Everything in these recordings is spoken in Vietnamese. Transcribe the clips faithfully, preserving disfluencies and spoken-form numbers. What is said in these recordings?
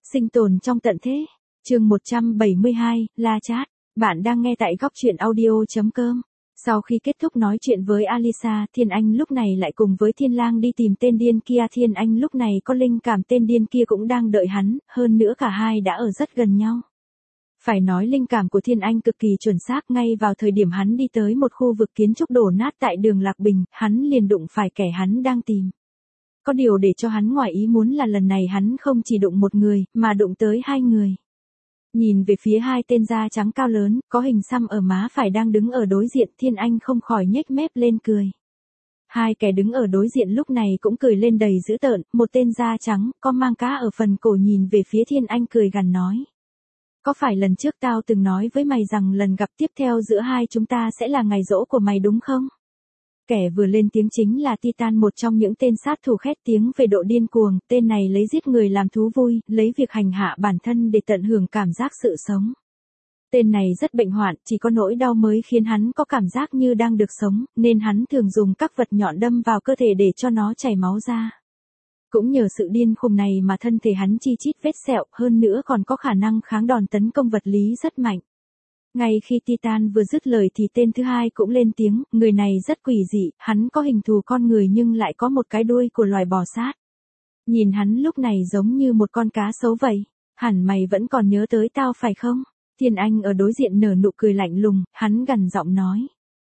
Sinh tồn trong tận thế. Chương một trăm bảy mươi hai, La Chat. Bạn đang nghe tại góc truyện audio chấm com. Sau khi kết thúc nói chuyện với Alisa, Thiên Anh lúc này lại cùng với Thiên Lang đi tìm tên điên kia. Thiên Anh lúc này có linh cảm tên điên kia cũng đang đợi hắn, hơn nữa cả hai đã ở rất gần nhau. Phải nói linh cảm của Thiên Anh cực kỳ chuẩn xác, ngay vào thời điểm hắn đi tới một khu vực kiến trúc đổ nát tại đường Lạc Bình, hắn liền đụng phải kẻ hắn đang tìm. Có điều để cho hắn ngoài ý muốn là lần này hắn không chỉ đụng một người, mà đụng tới hai người. Nhìn về phía hai tên da trắng cao lớn, có hình xăm ở má phải đang đứng ở đối diện, Thiên Anh không khỏi nhếch mép lên cười. Hai kẻ đứng ở đối diện lúc này cũng cười lên đầy dữ tợn, một tên da trắng, có mang cá ở phần cổ nhìn về phía Thiên Anh cười gằn nói. Có phải lần trước tao từng nói với mày rằng lần gặp tiếp theo giữa hai chúng ta sẽ là ngày giỗ của mày đúng không? Kẻ vừa lên tiếng chính là Titan, một trong những tên sát thủ khét tiếng về độ điên cuồng, tên này lấy giết người làm thú vui, lấy việc hành hạ bản thân để tận hưởng cảm giác sự sống. Tên này rất bệnh hoạn, chỉ có nỗi đau mới khiến hắn có cảm giác như đang được sống, nên hắn thường dùng các vật nhọn đâm vào cơ thể để cho nó chảy máu ra. Cũng nhờ sự điên khùng này mà thân thể hắn chi chít vết sẹo, hơn nữa còn có khả năng kháng đòn tấn công vật lý rất mạnh. Ngay khi Titan vừa dứt lời thì tên thứ hai cũng lên tiếng, người này rất quỷ dị, hắn có hình thù con người nhưng lại có một cái đuôi của loài bò sát. Nhìn hắn lúc này giống như một con cá sấu vậy, hẳn mày vẫn còn nhớ tới tao phải không? Thiên Anh ở đối diện nở nụ cười lạnh lùng, hắn gằn giọng nói.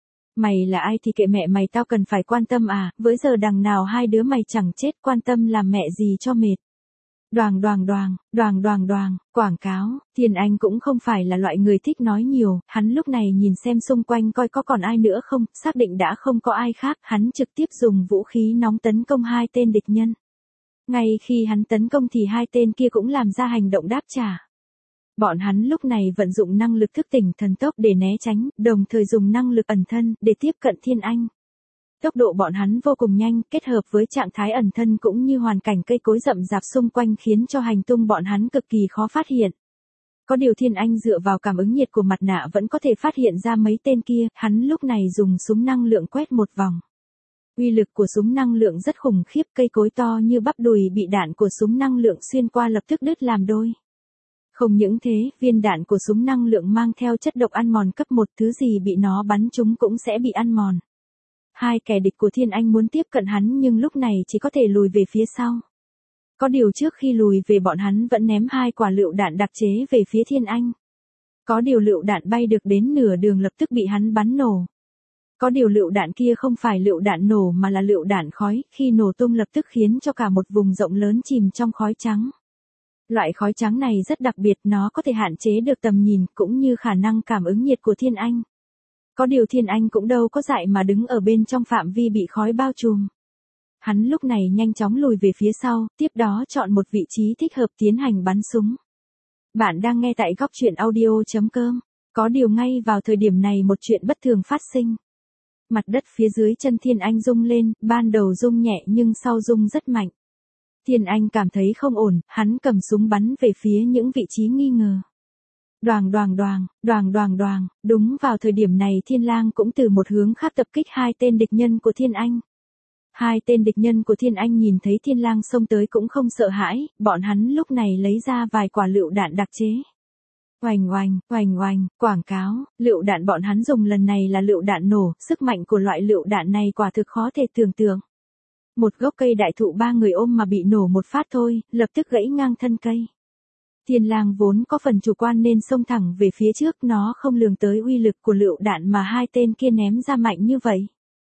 Mày là ai thì kệ mẹ mày, tao cần phải quan tâm à, với giờ đằng nào hai đứa mày chẳng chết, quan tâm làm mẹ gì cho mệt. Đoàng đoàng đoàng, đoàng đoàng đoàng, quảng cáo. Thiên Anh cũng không phải là loại người thích nói nhiều, hắn lúc này nhìn xem xung quanh coi có còn ai nữa không, xác định đã không có ai khác, hắn trực tiếp dùng vũ khí nóng tấn công hai tên địch nhân. Ngay khi hắn tấn công thì hai tên kia cũng làm ra hành động đáp trả. Bọn hắn lúc này vận dụng năng lực thức tỉnh thần tốc để né tránh, đồng thời dùng năng lực ẩn thân để tiếp cận Thiên Anh. Tốc độ bọn hắn vô cùng nhanh, kết hợp với trạng thái ẩn thân cũng như hoàn cảnh cây cối rậm rạp xung quanh khiến cho hành tung bọn hắn cực kỳ khó phát hiện. Có điều Thiên Anh dựa vào cảm ứng nhiệt của mặt nạ vẫn có thể phát hiện ra mấy tên kia, hắn lúc này dùng súng năng lượng quét một vòng. Uy lực của súng năng lượng rất khủng khiếp, cây cối to như bắp đùi bị đạn của súng năng lượng xuyên qua lập tức đứt làm đôi. Không những thế, viên đạn của súng năng lượng mang theo chất độc ăn mòn cấp một, thứ gì bị nó bắn trúng cũng sẽ bị ăn mòn. Hai kẻ địch của Thiên Anh muốn tiếp cận hắn nhưng lúc này chỉ có thể lùi về phía sau. Có điều trước khi lùi về bọn hắn vẫn ném hai quả lựu đạn đặc chế về phía Thiên Anh. Có điều lựu đạn bay được đến nửa đường lập tức bị hắn bắn nổ. Có điều lựu đạn kia không phải lựu đạn nổ mà là lựu đạn khói, khi nổ tung lập tức khiến cho cả một vùng rộng lớn chìm trong khói trắng. Loại khói trắng này rất đặc biệt, nó có thể hạn chế được tầm nhìn cũng như khả năng cảm ứng nhiệt của Thiên Anh. Có điều Thiên Anh cũng đâu có dại mà đứng ở bên trong phạm vi bị khói bao trùm. Hắn lúc này nhanh chóng lùi về phía sau, tiếp đó chọn một vị trí thích hợp tiến hành bắn súng. Bạn đang nghe tại góc truyện audio chấm com. Có điều ngay vào thời điểm này một chuyện bất thường phát sinh. Mặt đất phía dưới chân Thiên Anh rung lên, ban đầu rung nhẹ nhưng sau rung rất mạnh. Thiên Anh cảm thấy không ổn, hắn cầm súng bắn về phía những vị trí nghi ngờ. Đoàng đoàng đoàng, đoàng đoàng đoàng, đúng vào thời điểm này Thiên Lang cũng từ một hướng khác tập kích hai tên địch nhân của Thiên Anh. Hai tên địch nhân của Thiên Anh nhìn thấy Thiên Lang xông tới cũng không sợ hãi, bọn hắn lúc này lấy ra vài quả lựu đạn đặc chế. Oành oành, oành oành, quảng cáo, lựu đạn bọn hắn dùng lần này là lựu đạn nổ, sức mạnh của loại lựu đạn này quả thực khó thể tưởng tượng. Một gốc cây đại thụ ba người ôm mà bị nổ một phát thôi, lập tức gãy ngang thân cây. Thiên Lang vốn có phần chủ quan nên xông thẳng về phía trước, nó không lường tới uy lực của lựu đạn mà hai tên kia ném ra mạnh như vậy.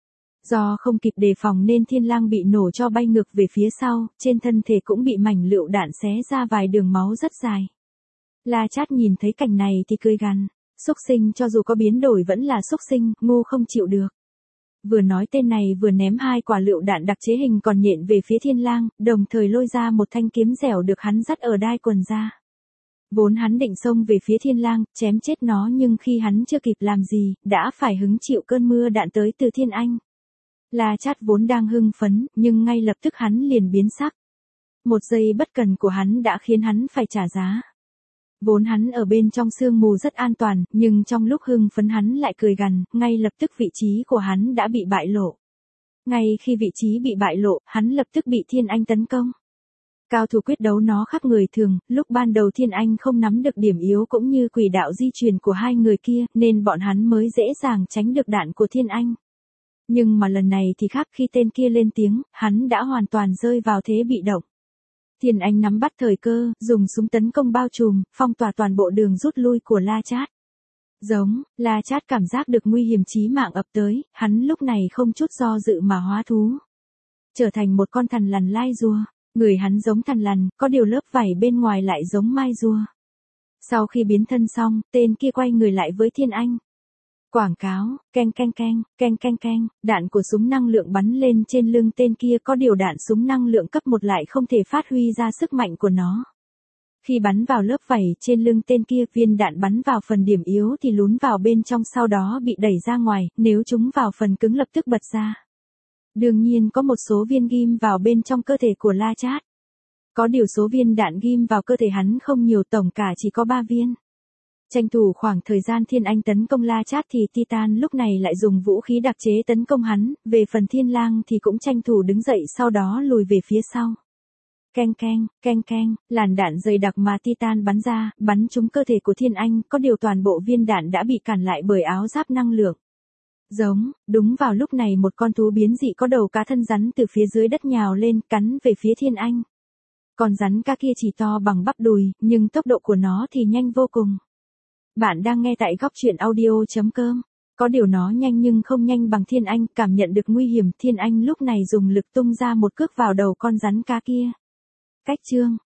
Do không kịp đề phòng nên Thiên Lang bị nổ cho bay ngược về phía sau, trên thân thể cũng bị mảnh lựu đạn xé ra vài đường máu rất dài. La Chat nhìn thấy cảnh này thì cười gằn, xúc sinh cho dù có biến đổi vẫn là xúc sinh, ngu không chịu được. Vừa nói tên này vừa ném hai quả lựu đạn đặc chế hình còn nhện về phía Thiên Lang, đồng thời lôi ra một thanh kiếm dẻo được hắn dắt ở đai quần ra. Vốn hắn định xông về phía Thiên Lang, chém chết nó nhưng khi hắn chưa kịp làm gì, đã phải hứng chịu cơn mưa đạn tới từ Thiên Anh. La Chat vốn đang hưng phấn, nhưng ngay lập tức hắn liền biến sắc. Một giây bất cần của hắn đã khiến hắn phải trả giá. Vốn hắn ở bên trong sương mù rất an toàn, nhưng trong lúc hưng phấn hắn lại cười gằn, ngay lập tức vị trí của hắn đã bị bại lộ. Ngay khi vị trí bị bại lộ, hắn lập tức bị Thiên Anh tấn công. Cao thủ quyết đấu nó khác người thường, lúc ban đầu Thiên Anh không nắm được điểm yếu cũng như quỷ đạo di truyền của hai người kia, nên bọn hắn mới dễ dàng tránh được đạn của Thiên Anh. Nhưng mà lần này thì khác, khi tên kia lên tiếng, hắn đã hoàn toàn rơi vào thế bị động. Thiên Anh nắm bắt thời cơ, dùng súng tấn công bao trùm, phong tỏa toàn bộ đường rút lui của La Chát. Giống, La Chát cảm giác được nguy hiểm chí mạng ập tới, hắn lúc này không chút do dự mà hóa thú. Trở thành một con thằn lằn lai rùa. Người hắn giống thằn lằn, có điều lớp vảy bên ngoài lại giống mai rùa. Sau khi biến thân xong, tên kia quay người lại với Thiên Anh. Quảng cáo, keng keng keng, keng keng keng, đạn của súng năng lượng bắn lên trên lưng tên kia, có điều đạn súng năng lượng cấp một lại không thể phát huy ra sức mạnh của nó. Khi bắn vào lớp vảy trên lưng tên kia, viên đạn bắn vào phần điểm yếu thì lún vào bên trong, sau đó bị đẩy ra ngoài, nếu trúng vào phần cứng lập tức bật ra. Đương nhiên có một số viên ghim vào bên trong cơ thể của La Chát. Có điều số viên đạn ghim vào cơ thể hắn không nhiều, tổng cả chỉ có ba viên. Tranh thủ khoảng thời gian Thiên Anh tấn công La Chát thì Titan lúc này lại dùng vũ khí đặc chế tấn công hắn, về phần Thiên Lang thì cũng tranh thủ đứng dậy sau đó lùi về phía sau. Keng keng, keng keng, làn đạn dày đặc mà Titan bắn ra, bắn trúng cơ thể của Thiên Anh, có điều toàn bộ viên đạn đã bị cản lại bởi áo giáp năng lượng. Giống, đúng vào lúc này một con thú biến dị có đầu cá thân rắn từ phía dưới đất nhào lên, cắn về phía Thiên Anh. Con rắn cá kia chỉ to bằng bắp đùi, nhưng tốc độ của nó thì nhanh vô cùng. Bạn đang nghe tại góc truyện audio chấm com. Có điều nó nhanh nhưng không nhanh bằng Thiên Anh, cảm nhận được nguy hiểm, Thiên Anh lúc này dùng lực tung ra một cước vào đầu con rắn cá kia. Cách chương,